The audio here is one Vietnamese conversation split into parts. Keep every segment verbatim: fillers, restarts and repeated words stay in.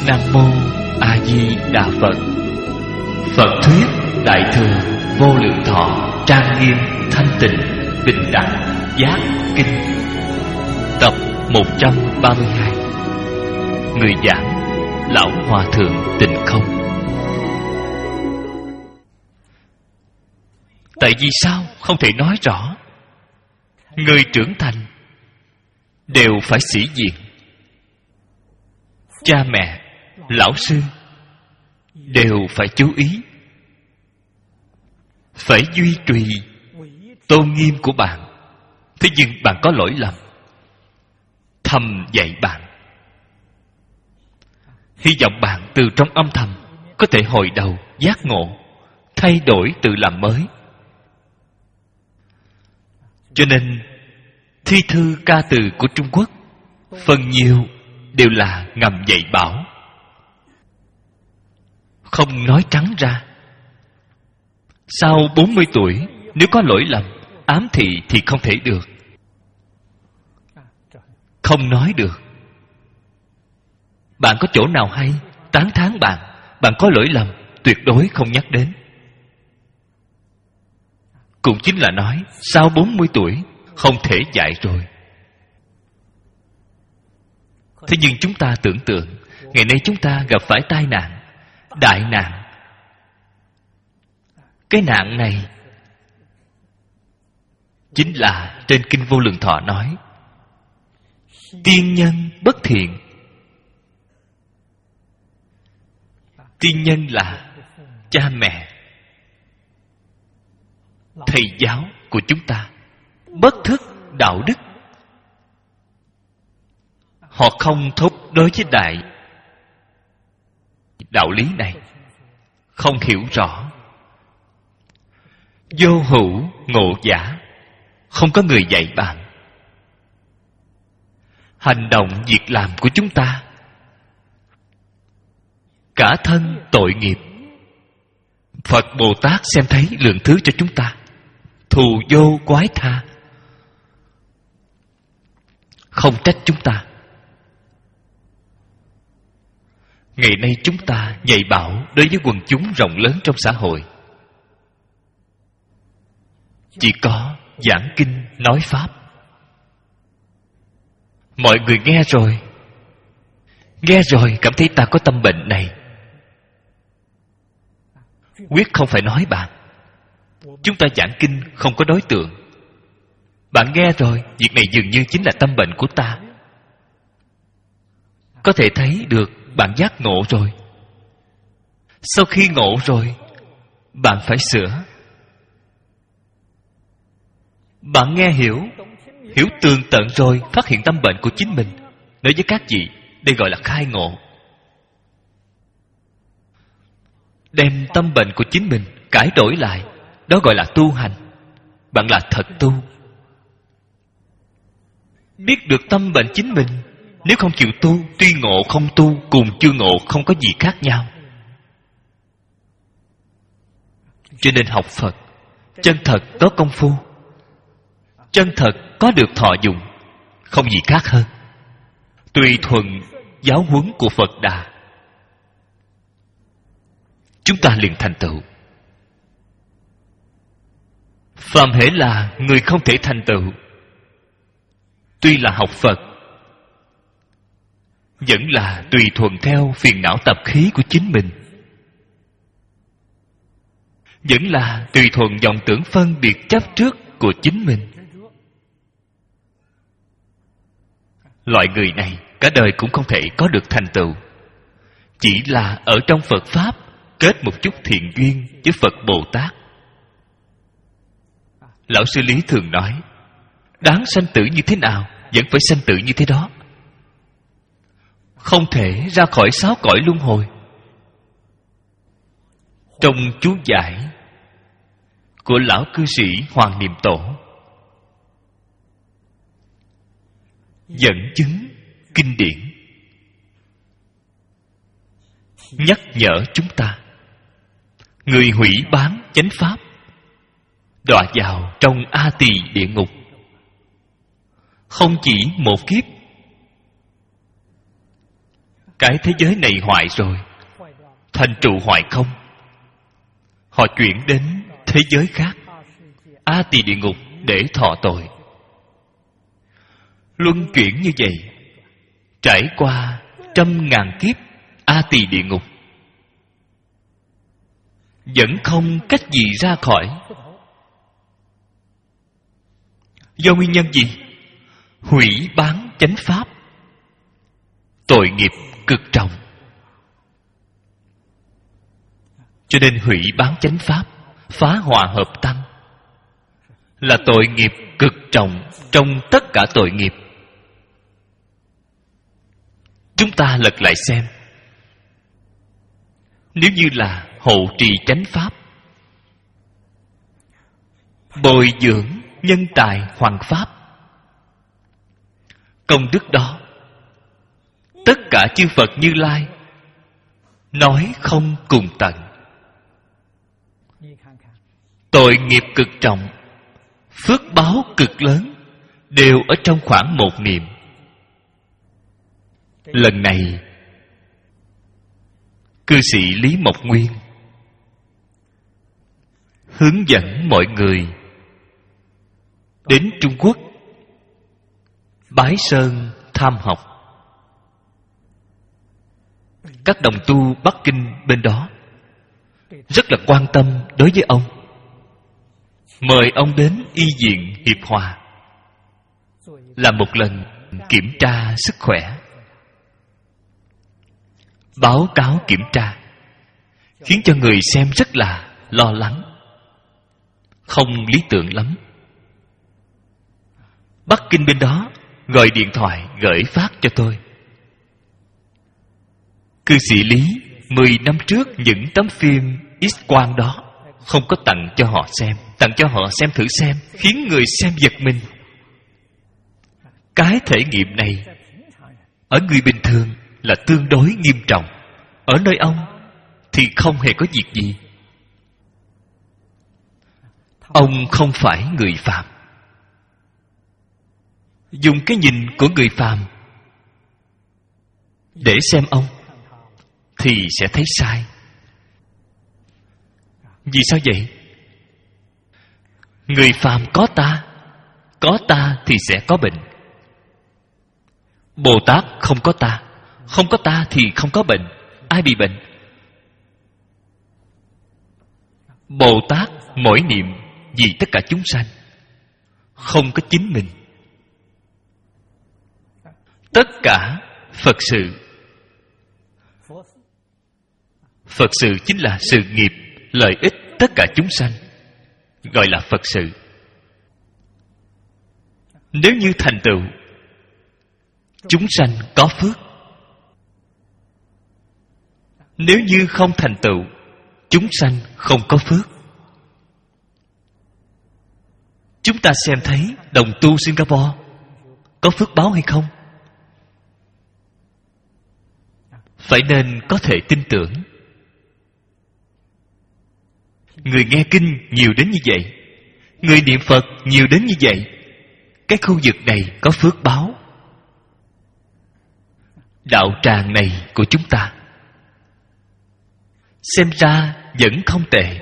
Nam Mô A Di Đà Phật. Phật thuyết Đại thừa Vô Lượng Thọ trang nghiêm thanh tịnh bình đẳng giác kinh. Tập một trăm ba mươi hai. Người giảng Lão Hòa Thượng Tịnh Không. Tại vì sao không thể nói rõ? Người trưởng thành đều phải sĩ diện. Cha mẹ, lão sư đều phải chú ý, phải duy trì tôn nghiêm của bạn. Thế nhưng bạn có lỗi lầm, thầm dạy bạn. Hy vọng bạn từ trong âm thầm có thể hồi đầu giác ngộ, thay đổi tự làm mới. Cho nên thi thư ca từ của Trung Quốc phần nhiều đều là ngầm dạy bảo, không nói trắng ra. Sau bốn mươi tuổi nếu có lỗi lầm, ám thị thì không thể được, không nói được. Bạn có chỗ nào hay tán thán bạn, bạn có lỗi lầm tuyệt đối không nhắc đến. Cũng chính là nói sau bốn mươi tuổi không thể dạy rồi. Thế nhưng chúng ta tưởng tượng, ngày nay chúng ta gặp phải tai nạn, đại nạn. Cái nạn này chính là trên Kinh Vô Lượng Thọ nói, tiên nhân bất thiện. Tiên nhân là cha mẹ, thầy giáo của chúng ta, bất thức đạo đức. Họ không thốt đối với đại đạo lý này, không hiểu rõ. Vô hữu ngộ giả, không có người dạy bạn. Hành động việc làm của chúng ta cả thân tội nghiệp. Phật Bồ Tát xem thấy lượng thứ cho chúng ta, thù vô quái tha, không trách chúng ta. Ngày nay chúng ta dạy bảo đối với quần chúng rộng lớn trong xã hội, chỉ có giảng kinh nói pháp. Mọi người nghe rồi, nghe rồi cảm thấy ta có tâm bệnh này, quyết không phải nói bạn. Chúng ta giảng kinh không có đối tượng. Bạn nghe rồi, việc này dường như chính là tâm bệnh của ta. Có thể thấy được bạn giác ngộ rồi. Sau khi ngộ rồi, bạn phải sửa. Bạn nghe hiểu, hiểu tường tận rồi, phát hiện tâm bệnh của chính mình. Nói với các vị, đây gọi là khai ngộ. Đem tâm bệnh của chính mình cải đổi lại, đó gọi là tu hành. Bạn là thật tu. Biết được tâm bệnh chính mình, nếu không chịu tu, tuy ngộ không tu cùng chưa ngộ không có gì khác nhau. Cho nên học Phật, chân thật có công phu, chân thật có được thọ dụng, không gì khác hơn. Tùy thuận giáo huấn của Phật Đà, chúng ta liền thành tựu. Phàm hễ là người không thể thành tựu, tuy là học Phật, vẫn là tùy thuận theo phiền não tập khí của chính mình, vẫn là tùy thuận vọng tưởng phân biệt chấp trước của chính mình. Loại người này cả đời cũng không thể có được thành tựu. Chỉ là ở trong Phật Pháp kết một chút thiện duyên với Phật Bồ Tát. Lão sư Lý thường nói, đáng sanh tử như thế nào vẫn phải sanh tử như thế đó, không thể ra khỏi sáu cõi luân hồi. Trong chú giải của lão cư sĩ Hoàng Niệm Tổ dẫn chứng kinh điển, nhắc nhở chúng ta, người hủy bán chánh pháp đọa vào trong A Tỳ địa ngục, không chỉ một kiếp cái thế giới này hoại rồi, thành trụ hoại không. Họ chuyển đến thế giới khác, A Tỳ địa ngục, để thọ tội. Luân chuyển như vậy, trải qua trăm ngàn kiếp A Tỳ địa ngục, vẫn không cách gì ra khỏi. Do nguyên nhân gì? Hủy bán chánh pháp, tội nghiệp cực trọng. Cho nên hủy bán chánh pháp, phá hòa hợp tăng là tội nghiệp cực trọng trong tất cả tội nghiệp. Chúng ta lật lại xem, nếu như là hộ trì chánh pháp, bồi dưỡng nhân tài hoằng pháp, công đức đó tất cả chư Phật Như Lai nói không cùng tận. Tội nghiệp cực trọng, phước báo cực lớn, đều ở trong khoảng một niệm. Lần này cư sĩ Lý Mộc Nguyên hướng dẫn mọi người đến Trung Quốc Bái Sơn tham học. Các đồng tu Bắc Kinh bên đó rất là quan tâm đối với ông, mời ông đến y viện Hiệp Hòa làm một lần kiểm tra sức khỏe. Báo cáo kiểm tra khiến cho người xem rất là lo lắng, không lý tưởng lắm. Bắc Kinh bên đó gọi điện thoại gửi phát cho tôi. Cư sĩ Lý mười năm trước những tấm phim X-quang đó không có tặng cho họ xem, tặng cho họ xem thử xem, khiến người xem giật mình. Cái thể nghiệm này ở người bình thường là tương đối nghiêm trọng, ở nơi ông thì không hề có việc gì. Ông không phải người phàm. Dùng cái nhìn của người phàm để xem ông thì sẽ thấy sai. Vì sao vậy? Người phàm có ta, có ta thì sẽ có bệnh. Bồ Tát không có ta, không có ta thì không có bệnh. Ai bị bệnh? Bồ Tát mỗi niệm vì tất cả chúng sanh, không có chính mình. Tất cả Phật sự. Phật sự chính là sự nghiệp lợi ích tất cả chúng sanh, gọi là Phật sự. Nếu như thành tựu, chúng sanh có phước. Nếu như không thành tựu, chúng sanh không có phước. Chúng ta xem thấy đồng tu Singapore có phước báo hay không? Phải nên có thể tin tưởng. Người nghe kinh nhiều đến như vậy, người niệm Phật nhiều đến như vậy, cái khu vực này có phước báo. Đạo tràng này của chúng ta xem ra vẫn không tệ,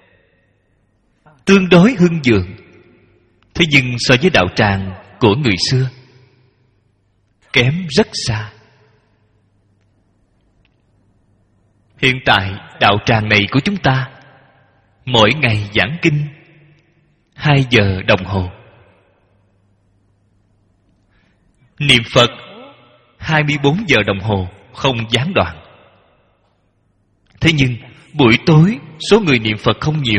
tương đối hưng vượng. Thế nhưng so với đạo tràng của người xưa, kém rất xa. Hiện tại đạo tràng này của chúng ta mỗi ngày giảng kinh hai giờ đồng hồ, niệm Phật hai mươi bốn giờ đồng hồ không gián đoạn. Thế nhưng buổi tối số người niệm Phật không nhiều.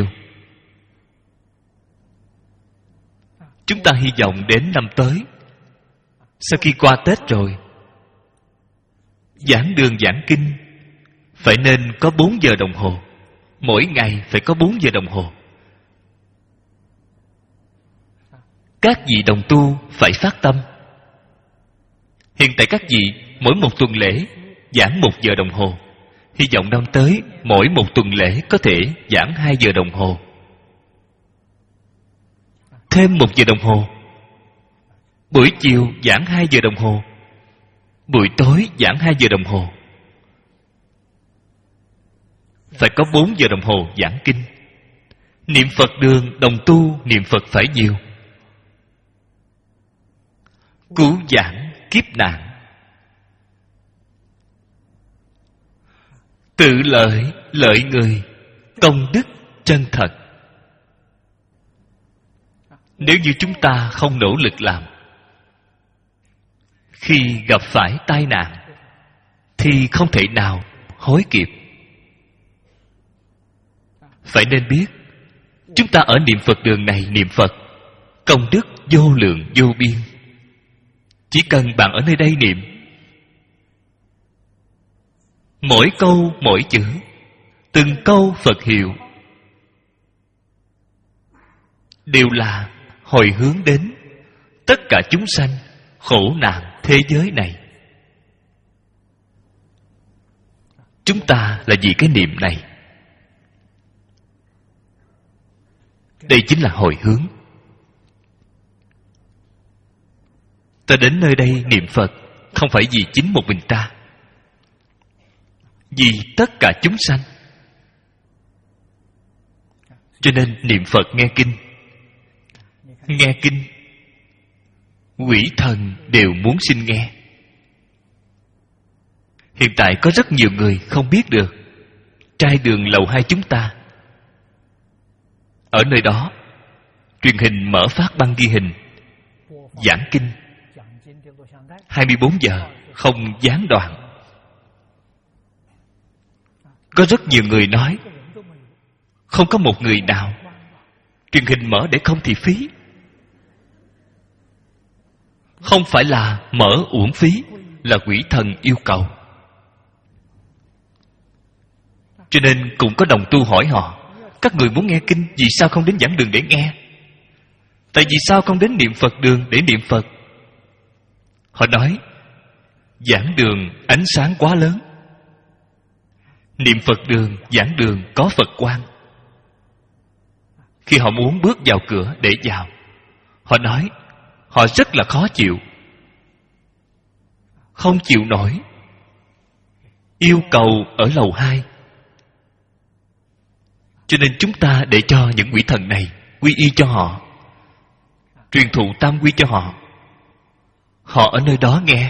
Chúng ta hy vọng đến năm tới, sau khi qua Tết rồi, giảng đường giảng kinh phải nên có bốn giờ đồng hồ. Mỗi ngày phải có bốn giờ đồng hồ. Các vị đồng tu phải phát tâm. Hiện tại các vị mỗi một tuần lễ giảng một giờ đồng hồ. Hy vọng năm tới mỗi một tuần lễ có thể giảng hai giờ đồng hồ, thêm một giờ đồng hồ. Buổi chiều giảng hai giờ đồng hồ, buổi tối giảng hai giờ đồng hồ. phải có bốn giờ đồng hồ giảng kinh. Niệm Phật đường đồng tu niệm Phật phải nhiều. Cứu giảng kiếp nạn. Tự lợi lợi người, công đức chân thật. Nếu như chúng ta không nỗ lực làm, khi gặp phải tai nạn thì không thể nào hối kịp. Phải nên biết, chúng ta ở niệm Phật đường này niệm Phật, công đức vô lượng vô biên. Chỉ cần bạn ở nơi đây niệm, mỗi câu mỗi chữ, từng câu Phật hiệu đều là hồi hướng đến tất cả chúng sanh khổ nạn thế giới này. Chúng ta là vì cái niệm này. Đây chính là hồi hướng. Ta đến nơi đây niệm Phật không phải vì chính một mình ta, vì tất cả chúng sanh. Cho nên niệm Phật nghe kinh. Nghe kinh, quỷ thần đều muốn xin nghe. Hiện tại có rất nhiều người không biết được. Trai đường lầu hai chúng ta, ở nơi đó truyền hình mở phát băng ghi hình giảng kinh hai mươi bốn giờ không gián đoạn. Có rất nhiều người nói không có một người nào truyền hình mở để không thì phí. Không phải là mở uổng phí, là quỷ thần yêu cầu. Cho nên cũng có đồng tu hỏi họ, các người muốn nghe kinh, vì sao không đến giảng đường để nghe? Tại vì sao không đến niệm Phật đường để niệm Phật? Họ nói, giảng đường ánh sáng quá lớn, niệm Phật đường, giảng đường có Phật quang. Khi họ muốn bước vào cửa để vào, họ nói họ rất là khó chịu, không chịu nổi, yêu cầu ở lầu hai. Cho nên chúng ta để cho những quỷ thần này quy y cho họ, truyền thụ tam quy cho họ. Họ ở nơi đó nghe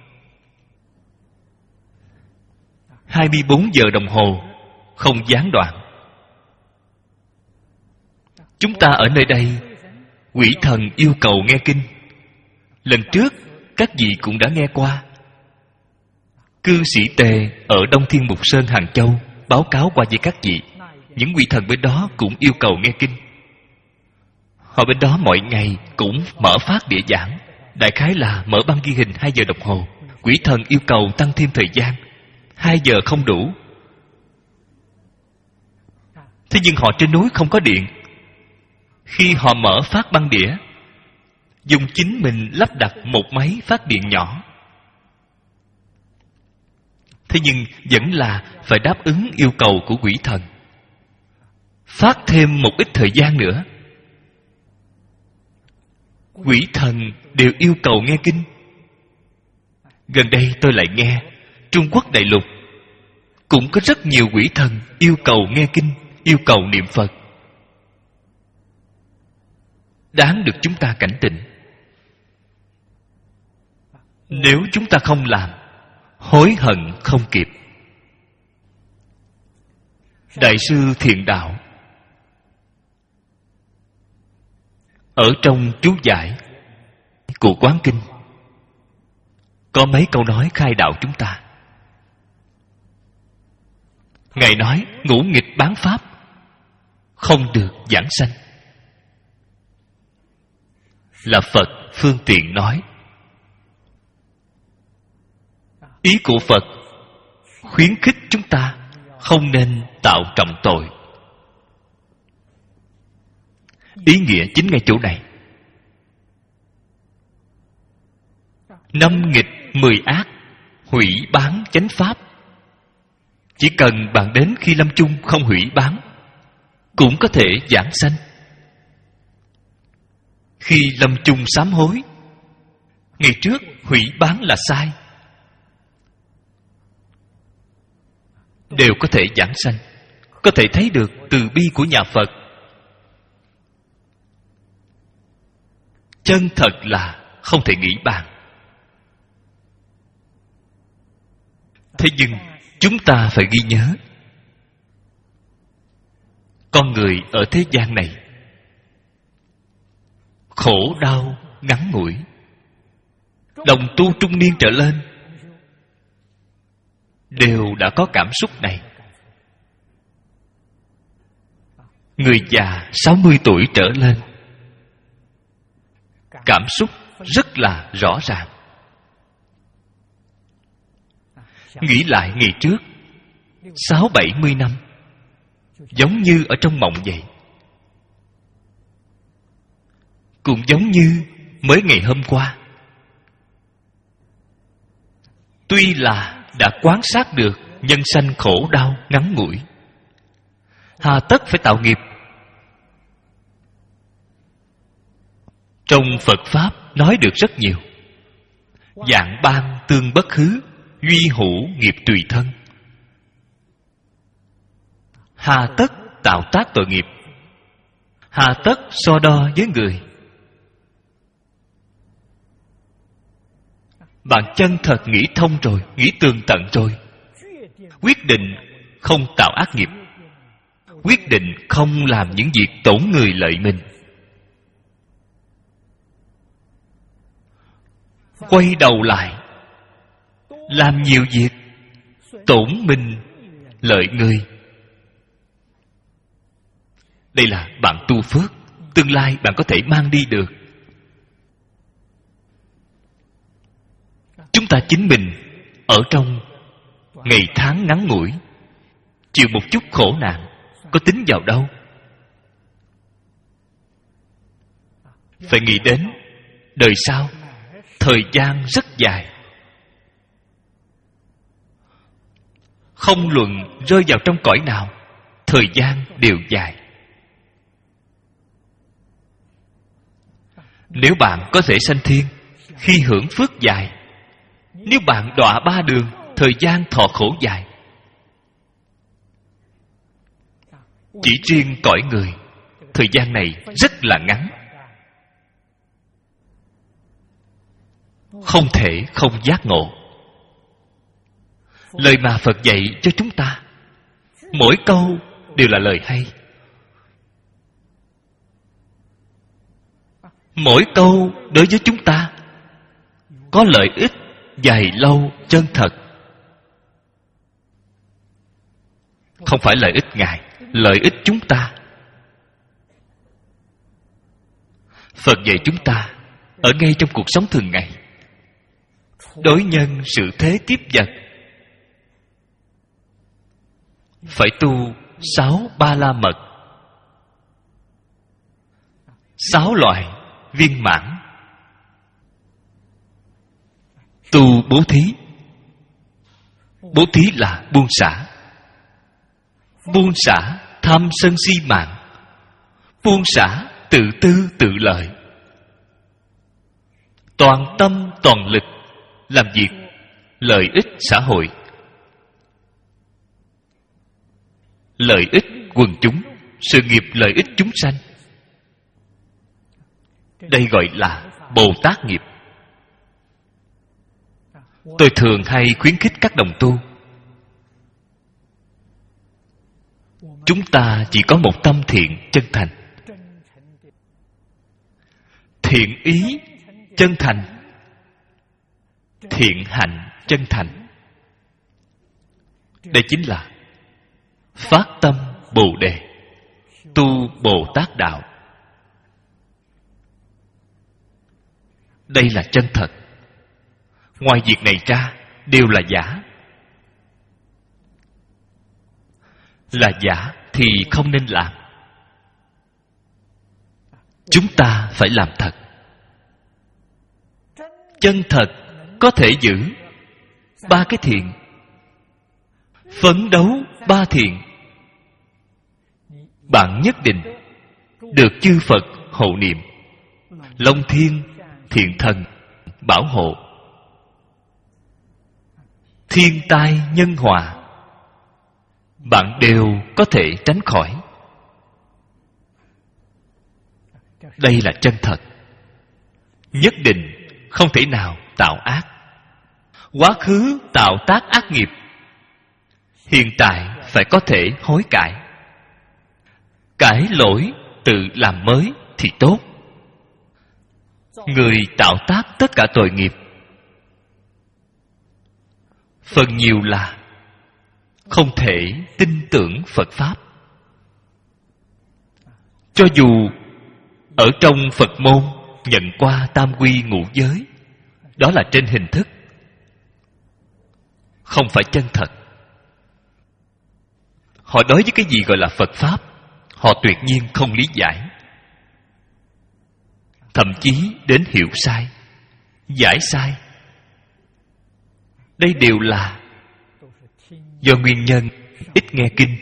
hai mươi bốn giờ đồng hồ không gián đoạn. Chúng ta ở nơi đây, quỷ thần yêu cầu nghe kinh. Lần trước các vị cũng đã nghe qua. Cư sĩ Tề ở Đông Thiên Mục Sơn Hàng Châu báo cáo qua với các vị, những quỷ thần bên đó cũng yêu cầu nghe kinh. Họ bên đó mỗi ngày cũng mở phát địa giảng, đại khái là mở băng ghi hình hai giờ đồng hồ. Quỷ thần yêu cầu tăng thêm thời gian, hai giờ không đủ. Thế nhưng họ trên núi không có điện. Khi họ mở phát băng đĩa, dùng chính mình lắp đặt một máy phát điện nhỏ. Thế nhưng vẫn là phải đáp ứng yêu cầu của quỷ thần, phát thêm một ít thời gian nữa. Quỷ thần đều yêu cầu nghe kinh. Gần đây tôi lại nghe Trung Quốc đại lục cũng có rất nhiều quỷ thần yêu cầu nghe kinh, yêu cầu niệm Phật. Đáng được chúng ta cảnh tỉnh. Nếu chúng ta không làm, hối hận không kịp. Đại sư Thiện Đạo ở trong chú giải của Quán Kinh có mấy câu nói khai đạo chúng ta. Ngài nói ngũ nghịch bán pháp không được giảng sanh, là Phật phương tiện nói. Ý của Phật khuyến khích chúng ta không nên tạo trọng tội. Ý nghĩa chính ngay chỗ này. Năm nghịch mười ác, hủy bán chánh pháp. Chỉ cần bạn đến khi lâm chung không hủy bán, cũng có thể giảng sanh. Khi lâm chung sám hối, ngày trước hủy bán là sai, đều có thể giảng sanh, có thể thấy được từ bi của nhà Phật. Chân thật là không thể nghĩ bàn. Thế nhưng chúng ta phải ghi nhớ, con người ở thế gian này khổ đau ngắn ngủi. Đồng tu trung niên trở lên đều đã có cảm xúc này. Người già sáu mươi tuổi trở lên, cảm xúc rất là rõ ràng. Nghĩ lại ngày trước sáu bảy mươi năm, giống như ở trong mộng vậy, cũng giống như mới ngày hôm qua. Tuy là đã quan sát được nhân sanh khổ đau ngắn ngủi, hà tất phải tạo nghiệp. Trong Phật Pháp nói được rất nhiều. Dạng ban tương bất hứ, duy hữu nghiệp tùy thân. Hà tất tạo tác tội nghiệp, hà tất so đo với người. Bạn chân thật nghĩ thông rồi, nghĩ tường tận rồi, quyết định không tạo ác nghiệp, quyết định không làm những việc tổn người lợi mình. Quay đầu lại làm nhiều việc tổn mình lợi người. Đây là bạn tu phước, tương lai bạn có thể mang đi được. Chúng ta chính mình ở trong ngày tháng ngắn ngủi, chịu một chút khổ nạn, có tính vào đâu? Phải nghĩ đến đời sau, thời gian rất dài. Không luận rơi vào trong cõi nào, thời gian đều dài. Nếu bạn có thể sanh thiên, khi hưởng phước dài. Nếu bạn đọa ba đường, thời gian thọ khổ dài. Chỉ riêng cõi người, thời gian này rất là ngắn. Không thể không giác ngộ. Lời mà Phật dạy cho chúng ta, mỗi câu đều là lời hay. Mỗi câu đối với chúng ta có lợi ích dài lâu chân thật. Không phải lợi ích Ngài, lợi ích chúng ta. Phật dạy chúng ta ở ngay trong cuộc sống thường ngày, đối nhân sự thế tiếp vật, phải tu sáu ba la mật, sáu loại viên mãn. Tu bố thí. Bố thí là buông xả. Buông xả tham sân si mạng, buông xả tự tư tự lợi, toàn tâm toàn lực làm việc lợi ích xã hội, lợi ích quần chúng, sự nghiệp lợi ích chúng sanh. Đây gọi là Bồ Tát nghiệp. Tôi thường hay khuyến khích các đồng tu, chúng ta chỉ có một tâm thiện chân thành. Thiện ý chân thành, thiện hạnh chân thành. Đây chính là phát tâm Bồ Đề, tu Bồ Tát đạo. Đây là chân thật. Ngoài việc này ra đều là giả. Là giả thì không nên làm. Chúng ta phải làm thật. Chân thật có thể giữ ba cái thiện, phấn đấu ba thiện, bạn nhất định được chư Phật hộ niệm, Long Thiên Thiện Thần bảo hộ, thiên tai nhân hòa bạn đều có thể tránh khỏi. Đây là chân thật. Nhất định không thể nào tạo ác. Quá khứ tạo tác ác nghiệp, hiện tại phải có thể hối cải. Cải lỗi tự làm mới thì tốt. Người tạo tác tất cả tội nghiệp phần nhiều là không thể tin tưởng Phật Pháp. Cho dù ở trong Phật môn nhận qua tam quy ngũ giới, đó là trên hình thức, không phải chân thật. Họ đối với cái gì gọi là Phật Pháp, họ tuyệt nhiên không lý giải, thậm chí đến hiểu sai, giải sai. Đây đều là do nguyên nhân ít nghe kinh.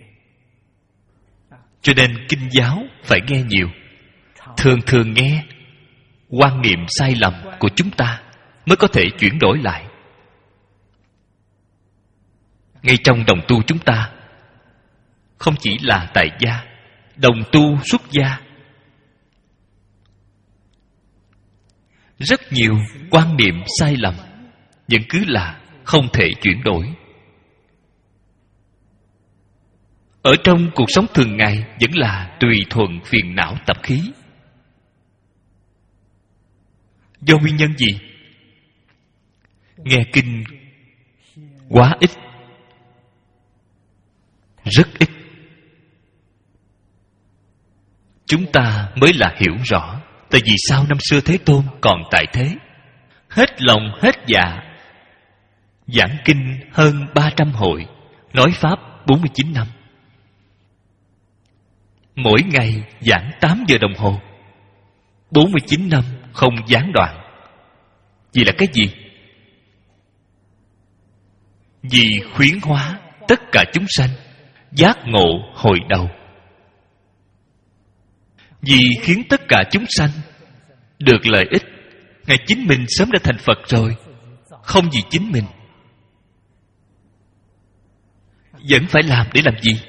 Cho nên kinh giáo phải nghe nhiều, thường thường nghe, quan niệm sai lầm của chúng ta mới có thể chuyển đổi lại. Ngay trong đồng tu chúng ta, không chỉ là tại gia, đồng tu xuất gia, rất nhiều quan niệm sai lầm vẫn cứ là không thể chuyển đổi. Ở trong cuộc sống thường ngày vẫn là tùy thuận phiền não tập khí. Do nguyên nhân gì? Nghe kinh quá ít, rất ít. Chúng ta mới là hiểu rõ tại vì sao năm xưa Thế Tôn còn tại thế, hết lòng hết dạ giảng kinh hơn ba trăm hội, nói pháp bốn mươi chín năm, mỗi ngày giảng tám giờ đồng hồ, bốn mươi chín năm không gián đoạn. Vì là cái gì? Vì khuyến hóa tất cả chúng sanh giác ngộ hồi đầu. Vì khiến tất cả chúng sanh được lợi ích. Ngài chính mình sớm đã thành Phật rồi, không vì chính mình. Vẫn phải làm để làm gì?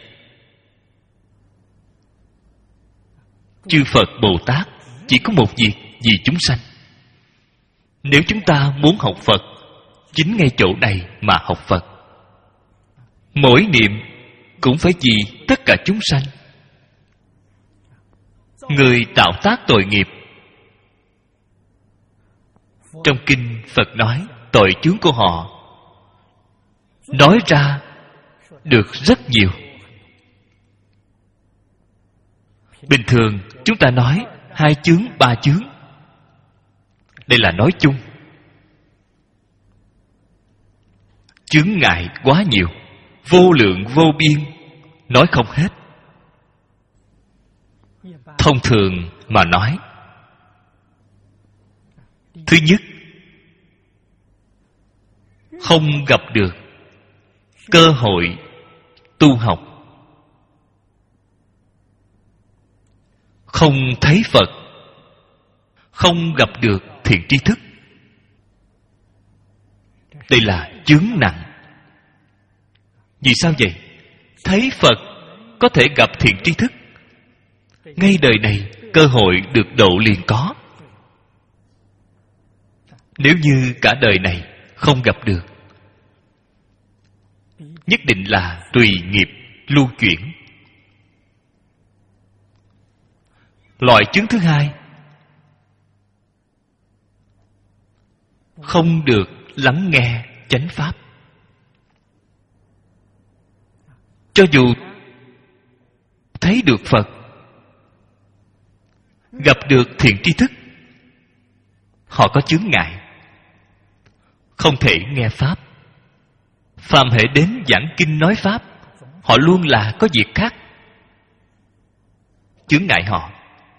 Chư Phật Bồ Tát chỉ có một việc, vì chúng sanh. Nếu chúng ta muốn học Phật, chính ngay chỗ này mà học Phật. Mỗi niệm cũng phải vì tất cả chúng sanh. Người tạo tác tội nghiệp, trong kinh Phật nói tội chướng của họ nói ra được rất nhiều. Bình thường chúng ta nói hai chướng, ba chướng. Đây là nói chung. Chướng ngại quá nhiều, vô lượng vô biên, nói không hết. Thông thường mà nói, thứ nhất, không gặp được cơ hội tu học, không thấy Phật, không gặp được thiện tri thức. Đây là chướng nặng. Vì sao vậy? Thấy Phật có thể gặp thiện tri thức, ngay đời này cơ hội được độ liền có. Nếu như cả đời này không gặp được, nhất định là tùy nghiệp lưu chuyển. Loại chứng thứ hai, không được lắng nghe chánh pháp. Cho dù thấy được Phật, gặp được thiện tri thức, họ có chướng ngại, không thể nghe pháp. Phàm hệ đến giảng kinh nói pháp, họ luôn là có việc khác chướng ngại họ.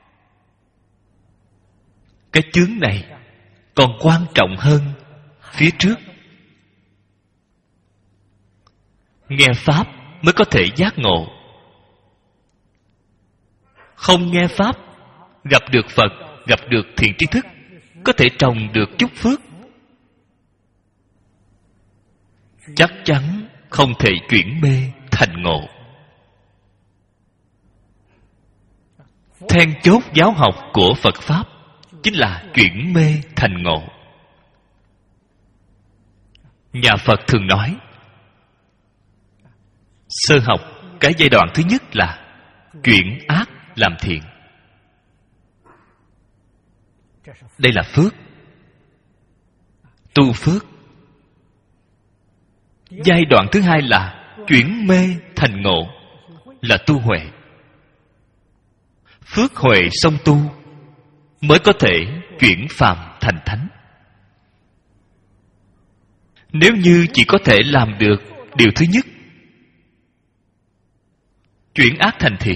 Cái chướng này còn quan trọng hơn phía trước. Nghe pháp mới có thể giác ngộ. Không nghe pháp, gặp được Phật, gặp được thiện tri thức, có thể trồng được chút phước, chắc chắn không thể chuyển mê thành thành ngộ. Then chốt giáo học của Phật Pháp chính là chuyển mê thành ngộ. Nhà Phật thường nói, sơ học, cái giai đoạn thứ nhất là chuyển ác làm thiện. Đây là phước, tu phước. Giai đoạn thứ hai là chuyển mê thành ngộ, là tu huệ. Phước huệ song tu mới có thể chuyển phàm thành thánh. Nếu như chỉ có thể làm được điều thứ nhất, chuyển ác thành thiện,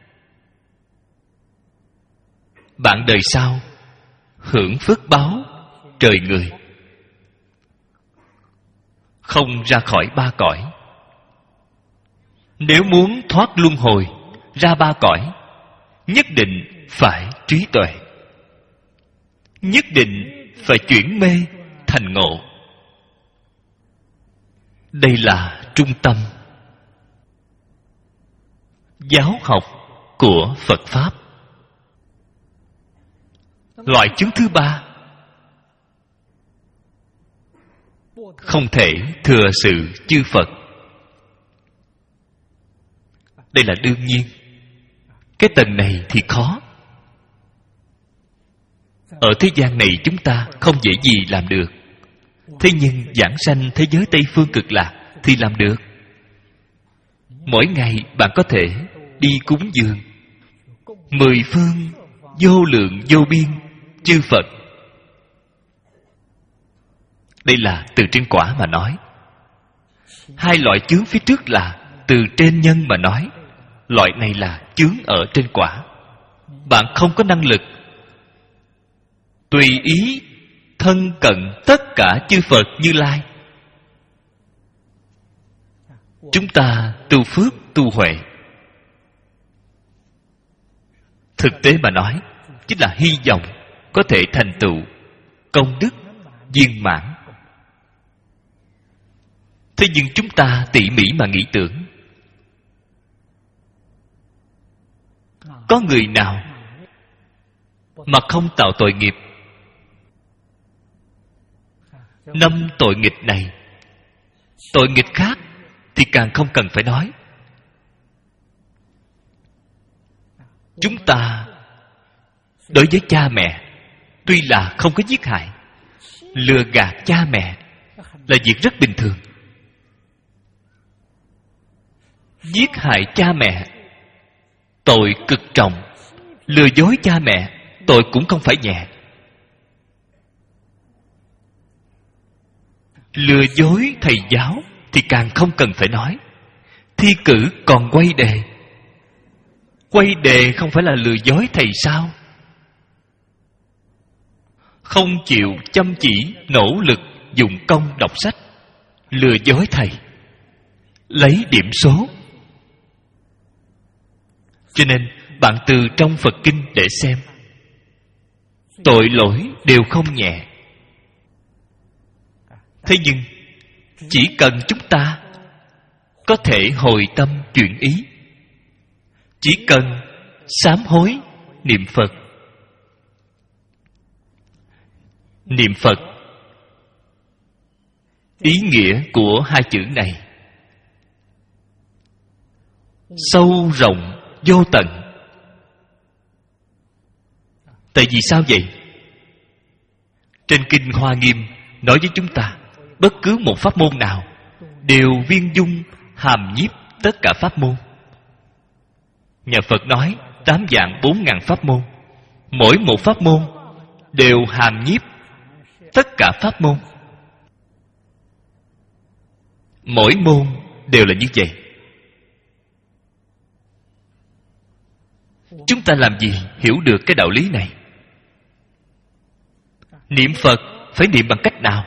bạn đời sau hưởng phước báo trời người, không ra khỏi ba cõi. Nếu muốn thoát luân hồi ra ba cõi, nhất định phải trí tuệ, nhất định phải chuyển mê thành ngộ. Đây là trung tâm giáo học của Phật Pháp. Loại chứng thứ ba, không thể thừa sự chư Phật. Đây là đương nhiên. Cái tầng này thì khó. Ở thế gian này chúng ta không dễ gì làm được. Thế nhưng giảng sanh thế giới Tây Phương Cực Lạc thì làm được. Mỗi ngày bạn có thể đi cúng dường mười phương vô lượng vô biên chư Phật. Đây là từ trên quả mà nói. Hai loại chướng phía trước là từ trên nhân mà nói. Loại này là chướng ở trên quả. Bạn không có năng lực tùy ý thân cận tất cả chư Phật Như Lai. Chúng ta tu phước tu huệ, thực tế mà nói chính là hy vọng có thể thành tựu công đức viên mãn. Thế nhưng chúng ta tỉ mỉ mà nghĩ tưởng, có người nào mà không tạo tội nghiệp? Năm tội nghiệp này, tội nghiệp khác thì càng không cần phải nói. Chúng ta đối với cha mẹ, tuy là không có giết hại, lừa gạt cha mẹ là việc rất bình thường. Giết hại cha mẹ tội cực trọng, lừa dối cha mẹ tội cũng không phải nhẹ. Lừa dối thầy giáo thì càng không cần phải nói. Thi cử còn quay đề. Quay đề không phải là lừa dối thầy sao? Không chịu chăm chỉ nỗ lực dụng công đọc sách, lừa dối thầy, lấy điểm số. Cho nên bạn từ trong Phật Kinh để xem, tội lỗi đều không nhẹ. Thế nhưng chỉ cần chúng ta có thể hồi tâm chuyển ý, chỉ cần sám hối niệm Phật. Niệm Phật, ý nghĩa của hai chữ này sâu rộng vô tận. Tại vì sao vậy? Trên Kinh Hoa Nghiêm nói với chúng ta, bất cứ một pháp môn nào đều viên dung hàm nhiếp tất cả pháp môn. Nhà Phật nói tám vạn bốn ngàn pháp môn, mỗi một pháp môn đều hàm nhiếp tất cả pháp môn. Mỗi môn đều là như vậy. Chúng ta làm gì hiểu được cái đạo lý này? Niệm Phật phải niệm bằng cách nào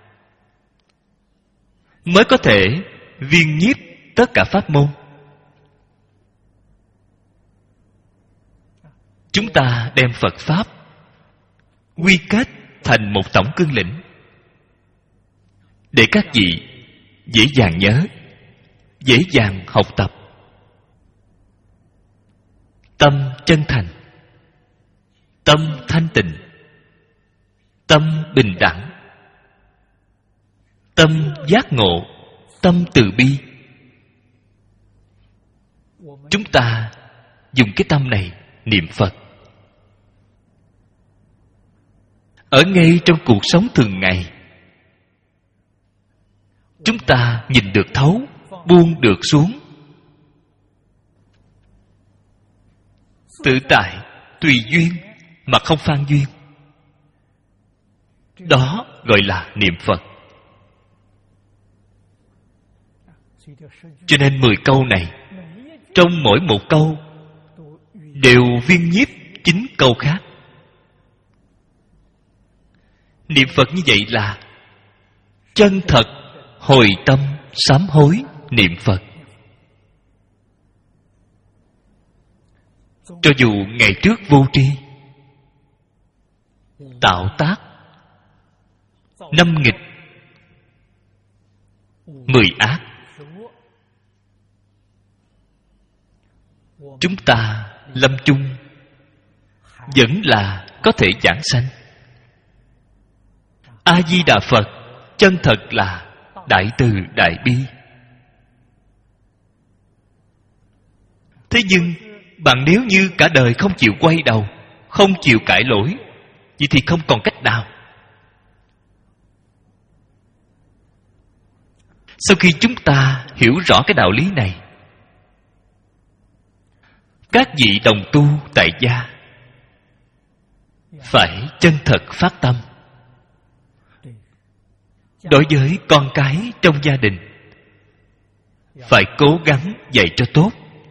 mới có thể viên nhiếp tất cả pháp môn? Chúng ta đem Phật Pháp quy kết thành một tổng cương lĩnh để các vị dễ dàng nhớ, dễ dàng học tập. Tâm chân thành, tâm thanh tịnh, tâm bình đẳng, tâm giác ngộ, tâm từ bi. Chúng ta dùng cái tâm này niệm Phật. Ở ngay trong cuộc sống thường ngày, chúng ta nhìn được thấu, buông được xuống, tự tại, tùy duyên mà không phan duyên. Đó gọi là niệm Phật. Cho nên mười câu này, trong mỗi một câu đều viên nhiếp chín câu khác. Niệm Phật như vậy là chân thật hồi tâm sám hối niệm Phật. Cho dù ngày trước vô tri, tạo tác năm nghịch, mười ác, chúng ta lâm chung vẫn là có thể giảng sanh. A Di Đà Phật chân thật là đại từ đại bi. Thế nhưng bạn nếu như cả đời không chịu quay đầu, không chịu cãi lỗi, vậy thì không còn cách nào. Sau khi chúng ta hiểu rõ cái đạo lý này, các vị đồng tu tại gia phải chân thật phát tâm. Đối với con cái trong gia đình, phải cố gắng dạy cho tốt.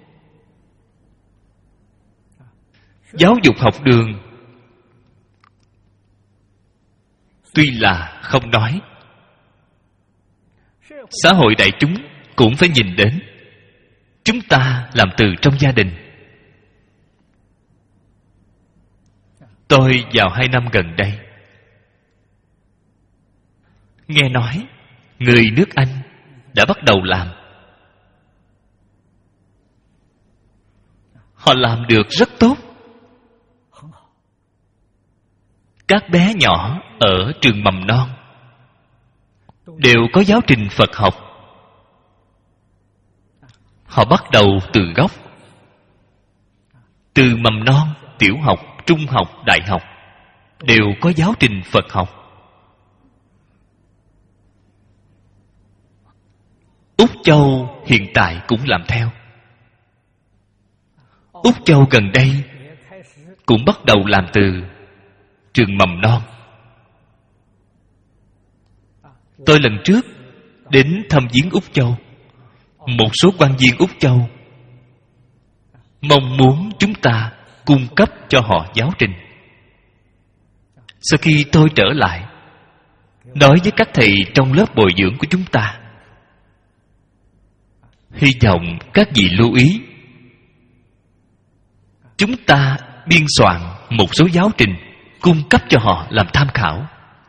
Giáo dục học đường tuy là không nói, xã hội đại chúng cũng phải nhìn đến. Chúng ta làm từ trong gia đình. Tôi vào hai năm gần đây nghe nói người nước Anh đã bắt đầu làm. Họ làm được rất tốt. Các bé nhỏ ở trường mầm non đều có giáo trình Phật học. Họ bắt đầu từ gốc. Từ mầm non, tiểu học, trung học, đại học đều có giáo trình Phật học. Úc Châu hiện tại cũng làm theo. Úc Châu gần đây cũng bắt đầu làm từ trường mầm non. Tôi lần trước đến thăm viếng Úc Châu, một số quan viên Úc Châu mong muốn chúng ta cung cấp cho họ giáo trình. Sau khi tôi trở lại, nói với các thầy trong lớp bồi dưỡng của chúng ta, hy vọng các vị lưu ý, chúng ta biên soạn một số giáo trình cung cấp cho họ làm tham khảo.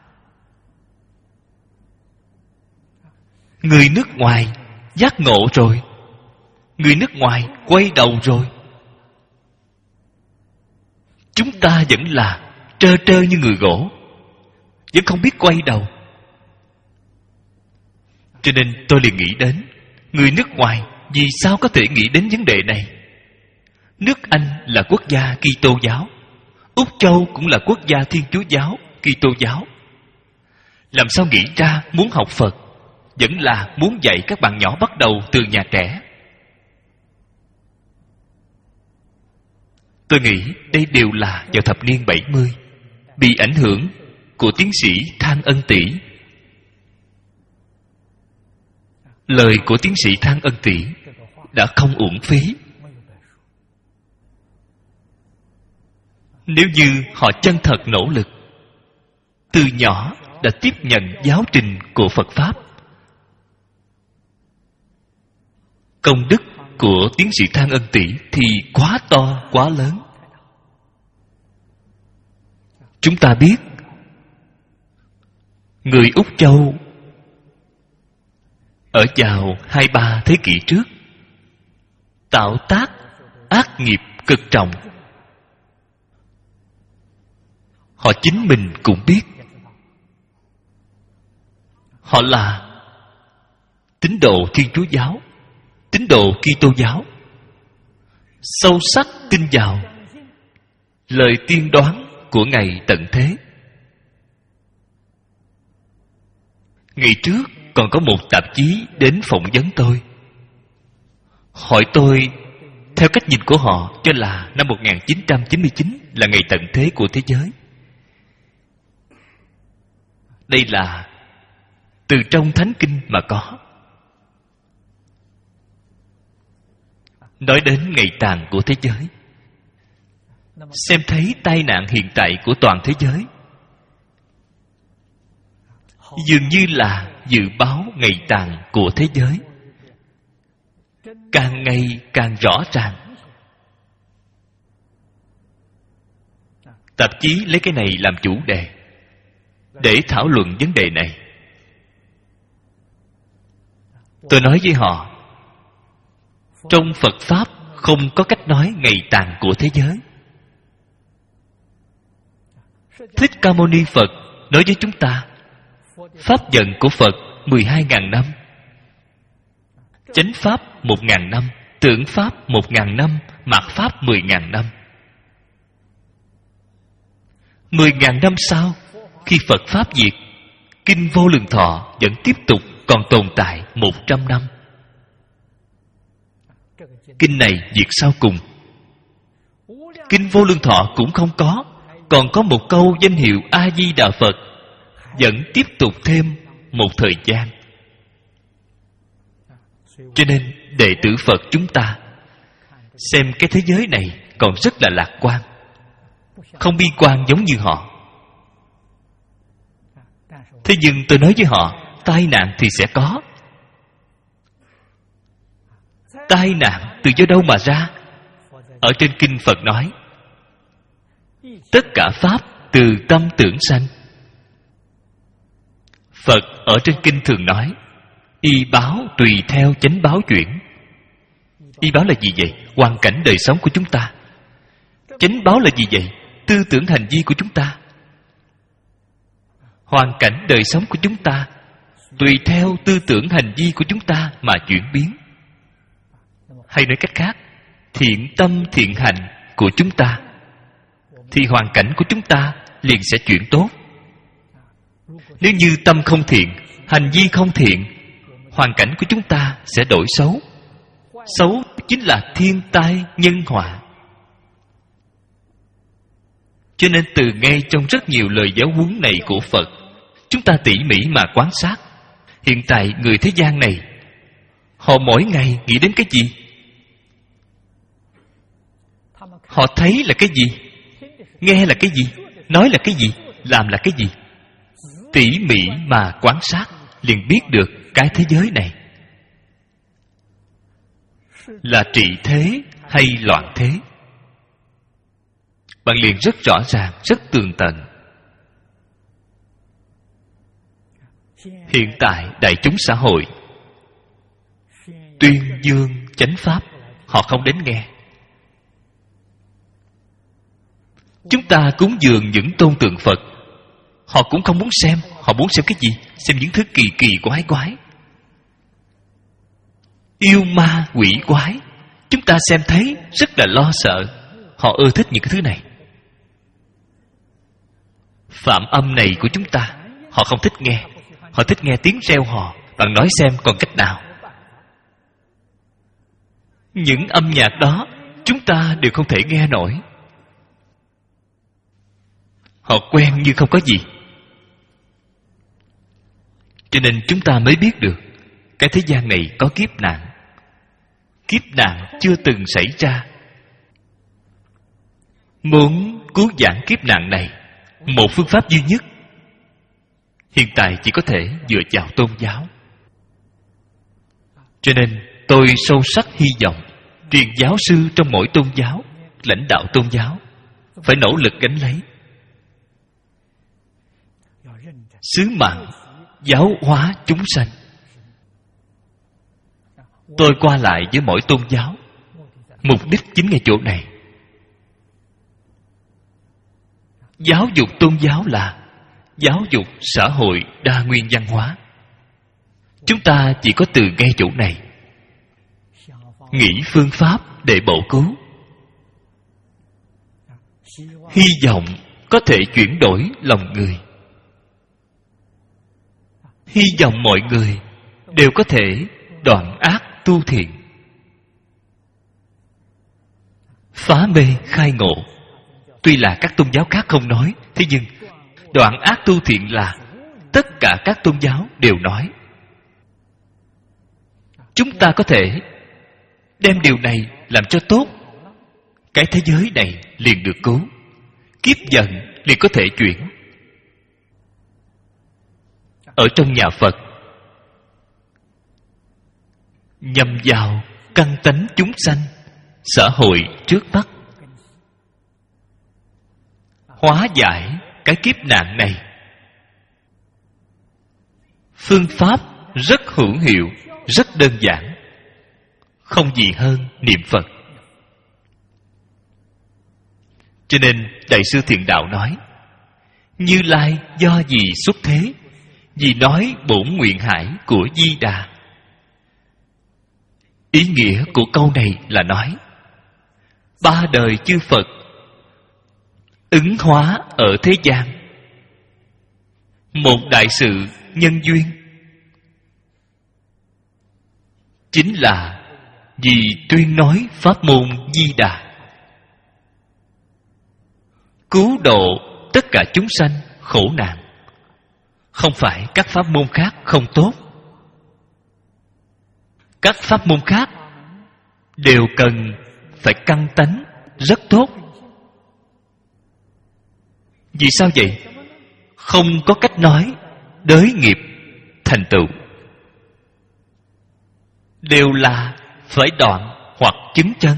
Người nước ngoài giác ngộ rồi, người nước ngoài quay đầu rồi, chúng ta vẫn là trơ trơ như người gỗ, vẫn không biết quay đầu. Cho nên tôi liền nghĩ đến người nước ngoài vì sao có thể nghĩ đến vấn đề này. Nước Anh là quốc gia Kitô giáo, Úc Châu cũng là quốc gia Thiên Chúa giáo, Kitô giáo. Làm sao nghĩ ra muốn học Phật vẫn là muốn dạy các bạn nhỏ bắt đầu từ nhà trẻ? Tôi nghĩ đây đều là vào thập niên bảy mươi, bị ảnh hưởng của tiến sĩ Thang Ân Tỷ. Lời của tiến sĩ Thang Ân Tỷ đã không uổng phí. Nếu như họ chân thật nỗ lực, từ nhỏ đã tiếp nhận giáo trình của Phật Pháp, công đức của tiến sĩ Thang Ân Tỷ thì quá to, quá lớn. Chúng ta biết người Úc Châu ở vào hai ba thế kỷ trước, tạo tác ác nghiệp cực trọng. Họ chính mình cũng biết. Họ là tín đồ Thiên Chúa giáo, tín đồ Kitô giáo, sâu sắc tin vào lời tiên đoán của Ngày tận thế. Ngày trước còn có một tạp chí đến phỏng vấn tôi, hỏi tôi theo cách nhìn của họ cho là năm một nghìn chín trăm chín mươi chín là ngày tận thế của thế giới. Đây là từ trong Thánh Kinh mà có. Nói đến ngày tàn của thế giới, xem thấy tai nạn hiện tại của toàn thế giới, dường như là dự báo ngày tàn của thế giới, càng ngày càng rõ ràng. Tạp chí lấy cái này làm chủ đề để thảo luận vấn đề này. Tôi nói với họ, trong Phật Pháp không có cách nói ngày tàn của thế giới. Thích Ca Mâu Ni Phật nói với chúng ta, Pháp vận của Phật mười hai ngàn năm, chánh Pháp một ngàn năm, tưởng Pháp một ngàn năm, mạt Pháp mười ngàn năm. Mười ngàn năm sau, khi Phật Pháp diệt, Kinh Vô Lượng Thọ vẫn tiếp tục còn tồn tại một trăm năm. Kinh này diệt sau cùng, Kinh Vô Lượng Thọ cũng không có, còn có một câu danh hiệu A-di-đà Phật vẫn tiếp tục thêm một thời gian. Cho nên đệ tử Phật chúng ta xem cái thế giới này còn rất là lạc quan, không bi quan giống như họ. Thế nhưng tôi nói với họ, tai nạn thì sẽ có. Tai nạn từ do đâu mà ra? Ở trên kinh Phật nói, tất cả Pháp từ tâm tưởng sanh. Phật ở trên kinh thường nói, y báo tùy theo chánh báo chuyển. Y báo là gì vậy? Hoàn cảnh đời sống của chúng ta. Chánh báo là gì vậy? Tư tưởng hành vi của chúng ta. Hoàn cảnh đời sống của chúng ta tùy theo tư tưởng hành vi của chúng ta mà chuyển biến. Hay nói cách khác, thiện tâm thiện hành của chúng ta thì hoàn cảnh của chúng ta liền sẽ chuyển tốt. Nếu như tâm không thiện, hành vi không thiện, hoàn cảnh của chúng ta sẽ đổi xấu. Xấu chính là thiên tai nhân họa. Cho nên từ ngay trong rất nhiều lời giáo huấn này của Phật, chúng ta tỉ mỉ mà quan sát. Hiện tại người thế gian này, họ mỗi ngày nghĩ đến cái gì? Họ thấy là cái gì? Nghe là cái gì? Nói là cái gì? Làm là cái gì? Tỉ mỉ mà quan sát liền biết được cái thế giới này là trị thế hay loạn thế. Bạn liền rất rõ ràng, rất tường tận. Hiện tại đại chúng xã hội tuyên dương chánh pháp, họ không đến nghe. Chúng ta cúng dường những tôn tượng Phật, họ cũng không muốn xem. Họ muốn xem cái gì? Xem những thứ kỳ kỳ quái quái, yêu ma quỷ quái. Chúng ta xem thấy rất là lo sợ. Họ ưa thích những cái thứ này. Phạm âm này của chúng ta, họ không thích nghe. Họ thích nghe tiếng reo hò. Bạn nói xem còn cách nào? Những âm nhạc đó chúng ta đều không thể nghe nổi. Họ quen như không có gì. Cho nên chúng ta mới biết được cái thế gian này có kiếp nạn. Kiếp nạn chưa từng xảy ra. Muốn cứu vãn kiếp nạn này, một phương pháp duy nhất hiện tại chỉ có thể dựa vào tôn giáo. Cho nên tôi sâu sắc hy vọng truyền giáo sư trong mỗi tôn giáo, lãnh đạo tôn giáo phải nỗ lực gánh lấy sứ mạng giáo hóa chúng sanh. Tôi qua lại với mỗi tôn giáo, mục đích chính ngay chỗ này. Giáo dục tôn giáo là giáo dục xã hội đa nguyên văn hóa. Chúng ta chỉ có từ ngay chỗ này nghĩ phương pháp để bổ cứu, hy vọng có thể chuyển đổi lòng người, hy vọng mọi người đều có thể đoạn ác tu thiện, phá mê khai ngộ. Tuy là các tôn giáo khác không nói, thế nhưng đoạn ác tu thiện là tất cả các tôn giáo đều nói. Chúng ta có thể đem điều này làm cho tốt, cái thế giới này liền được cứu, kiếp vận liền có thể chuyển. Ở trong nhà Phật, nhằm vào căn tánh chúng sanh, xã hội trước mắt, hóa giải cái kiếp nạn này. Phương pháp rất hữu hiệu, rất đơn giản, không gì hơn niệm Phật. Cho nên Đại sư Thiện Đạo nói, Như Lai do gì xuất thế, vì nói bổn nguyện hải của Di Đà. Ý nghĩa của câu này là nói ba đời chư Phật ứng hóa ở thế gian, một đại sự nhân duyên chính là vì tuyên nói pháp môn Di Đà, cứu độ tất cả chúng sanh khổ nạn. Không phải các pháp môn khác không tốt, các pháp môn khác đều cần phải căn tánh rất tốt. Vì sao vậy? Không có cách nói đới nghiệp thành tựu, đều là phải đoạn hoặc chứng chân,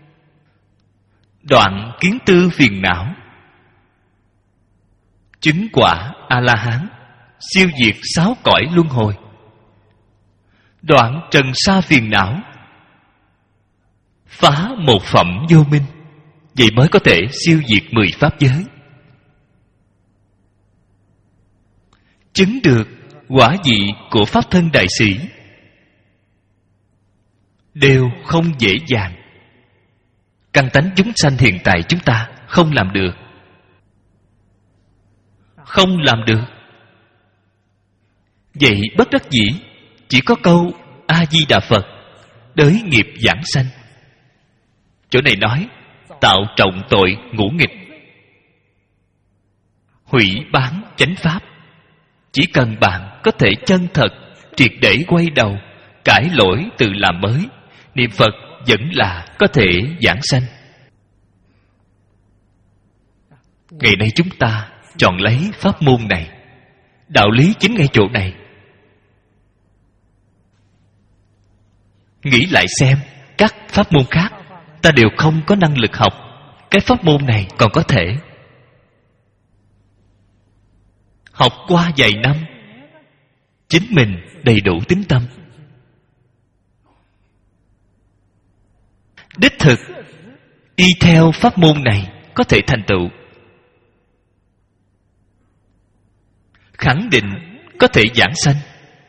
đoạn kiến tư phiền não, chứng quả A-la-hán, siêu diệt sáu cõi luân hồi, đoạn trần sa phiền não, phá một phẩm vô minh, vậy mới có thể siêu diệt mười pháp giới. Chứng được quả vị của pháp thân đại sĩ đều không dễ dàng. Căn tánh chúng sanh hiện tại chúng ta không làm được. Không làm được. Vậy bất đắc dĩ, chỉ có câu A-di-đà Phật, đới nghiệp giảng sanh. Chỗ này nói tạo trọng tội ngũ nghịch, hủy bán chánh pháp. Chỉ cần bạn có thể chân thật, triệt để quay đầu, cải lỗi tự làm mới, niệm Phật vẫn là có thể giảng sanh. Ngày nay chúng ta chọn lấy pháp môn này, đạo lý chính ngay chỗ này. Nghĩ lại xem, các pháp môn khác ta đều không có năng lực học, cái pháp môn này còn có thể. Học qua vài năm, chính mình đầy đủ tín tâm, đích thực y theo pháp môn này có thể thành tựu, khẳng định có thể giảng sanh.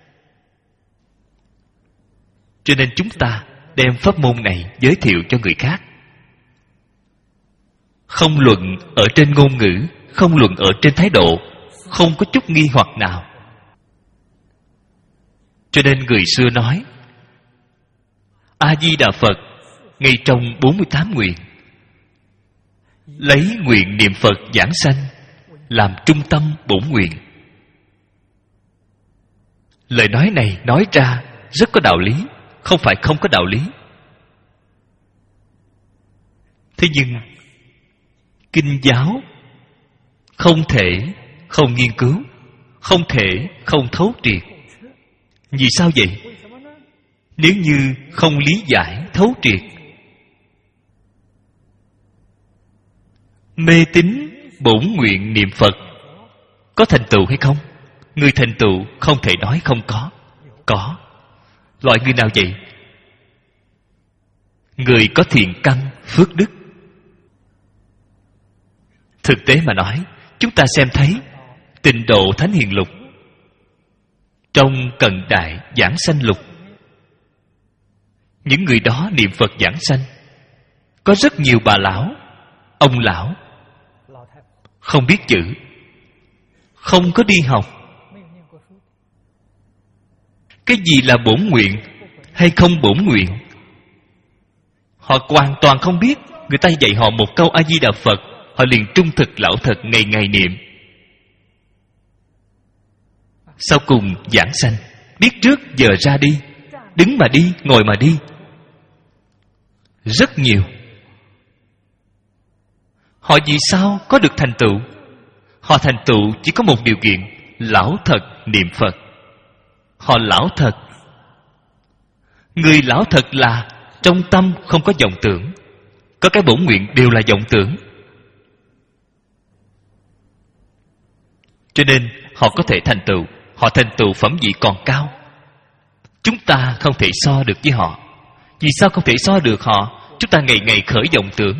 Cho nên chúng ta đem pháp môn này giới thiệu cho người khác, không luận ở trên ngôn ngữ, không luận ở trên thái độ, không có chút nghi hoặc nào. Cho nên người xưa nói A-di-đà Phật ngay trong bốn mươi tám nguyện, lấy nguyện niệm Phật giảng sanh làm trung tâm bổn nguyện. Lời nói này nói ra rất có đạo lý, không phải không có đạo lý. Thế nhưng kinh giáo không thể không nghiên cứu, không thể không thấu triệt. Vì sao vậy? Nếu như không lý giải thấu triệt, mê tín bổn nguyện niệm Phật có thành tựu hay không? Người thành tựu không thể nói không có. Có. Loại người nào vậy? người có thiện căn phước đức. Thực tế mà nói, chúng ta xem thấy Tịnh Độ Thánh Hiền Lục, trong Cận Đại Giảng Sanh Lục, những người đó niệm Phật giảng sanh. Có rất nhiều bà lão, ông lão không biết chữ, không có đi học. Cái gì là bổn nguyện hay không bổn nguyện, họ hoàn toàn không biết. Người ta dạy họ một câu A Di Đà Phật, họ liền trung thực lão thật ngày ngày niệm. Sau cùng giảng sanh, biết trước giờ ra đi, đứng mà đi, ngồi mà đi. Rất nhiều. Họ vì sao có được thành tựu? Họ thành tựu chỉ có một điều kiện: lão thật niệm Phật. Họ lão thật. Người lão thật là trong tâm không có vọng tưởng. Có cái bổn nguyện đều là vọng tưởng. Cho nên họ có thể thành tựu. Họ thành tựu phẩm vị còn cao. Chúng ta không thể so được với họ. Vì sao không thể so được họ? Chúng ta ngày ngày khởi vọng tưởng.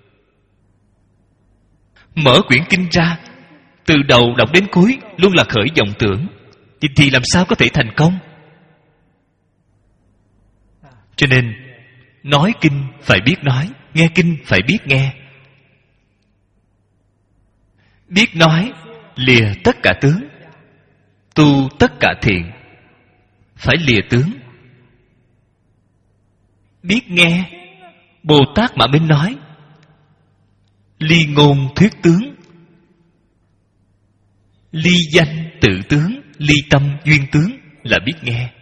Mở quyển kinh ra, từ đầu đọc đến cuối luôn là khởi vọng tưởng, thì, thì làm sao có thể thành công? Cho nên nói kinh phải biết nói, nghe kinh phải biết nghe. Biết nói lìa tất cả tướng, tu tất cả thiện. Phải lìa tướng. Biết nghe, Bồ Tát Mã Minh nói ly ngôn thuyết tướng, ly danh tự tướng, ly tâm duyên tướng, là biết nghe.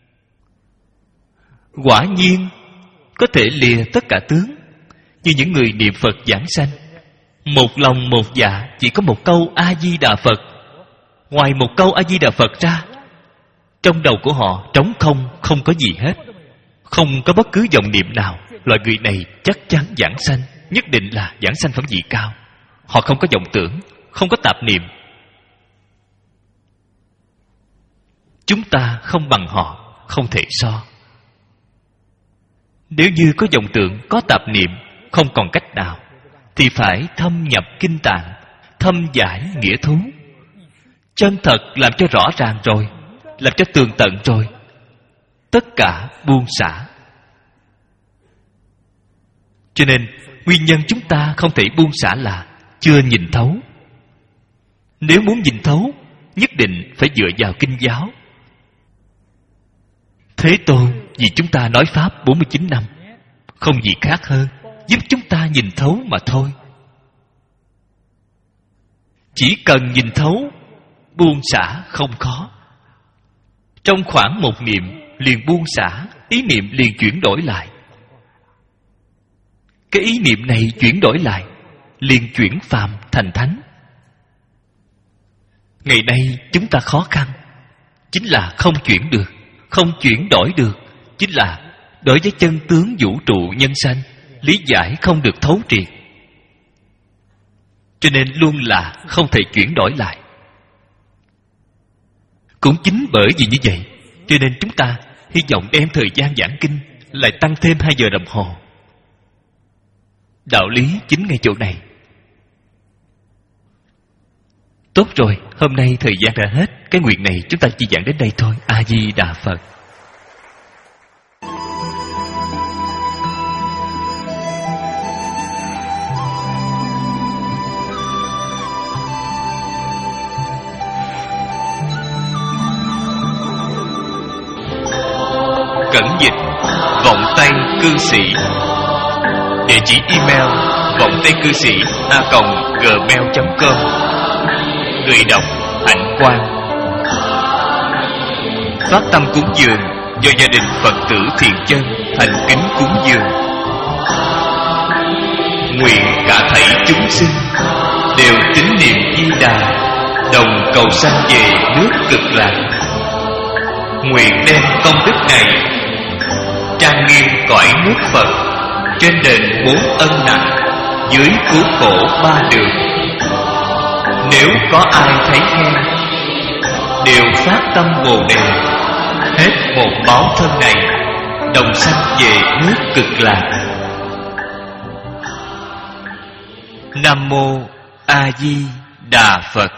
Quả nhiên có thể lìa tất cả tướng. Như những người niệm Phật giảng sanh, một lòng một dạ chỉ có một câu A Di Đà Phật. Ngoài một câu A Di Đà Phật ra, trong đầu của họ trống không, không có gì hết, không có bất cứ vọng niệm nào. Loại người này chắc chắn giảng sanh, nhất định là giảng sanh phẩm vị cao. Họ không có vọng tưởng, không có tạp niệm. Chúng ta không bằng họ, không thể so. Nếu như có vọng tưởng, có tạp niệm, không còn cách nào, thì phải thâm nhập kinh tạng, thâm giải nghĩa thú. Chân thật làm cho rõ ràng rồi, làm cho tường tận rồi, tất cả buông xả. Cho nên nguyên nhân chúng ta không thể buông xả là chưa nhìn thấu. Nếu muốn nhìn thấu, nhất định phải dựa vào kinh giáo. Thế Tôn vì chúng ta nói Pháp bốn mươi chín năm, không gì khác hơn giúp chúng ta nhìn thấu mà thôi. Chỉ cần nhìn thấu, buông xả không khó. Trong khoảng một niệm liền buông xả, ý niệm liền chuyển đổi lại. Cái ý niệm này chuyển đổi lại, liền chuyển phàm thành thánh. Ngày nay chúng ta khó khăn chính là không chuyển được. Không chuyển đổi được chính là đối với chân tướng vũ trụ nhân sanh lý giải không được thấu triệt. Cho nên luôn là không thể chuyển đổi lại. Cũng chính bởi vì như vậy, cho nên chúng ta hy vọng đem thời gian giảng kinh lại tăng thêm hai giờ đồng hồ. Đạo lý chính ngay chỗ này. Tốt rồi, hôm nay thời gian đã hết. Cái nguyện này chúng ta chỉ giảng đến đây thôi. A Di Đà Phật. Cẩn dịch Vọng Tây Cư Sĩ. Địa chỉ email vọng tây cư sĩ a còng gmail chấm com. Người đọc Hạnh Quang. Phát tâm cúng dường do gia đình Phật tử Thiện Chân thành kính cúng dường. Nguyện cả thảy chúng sinh đều tín niệm Di Đà, đồng cầu sanh về nước Cực Lạc. Nguyện đem công đức này trang nghiêm cõi nước Phật, trên đền bốn ân nặng, dưới cứu khổ ba đường. Nếu có ai thấy khen, đều phát tâm bồ đề, hết một báo thân này, đồng sanh về nước Cực Lạc. Nam Mô A Di Đà Phật.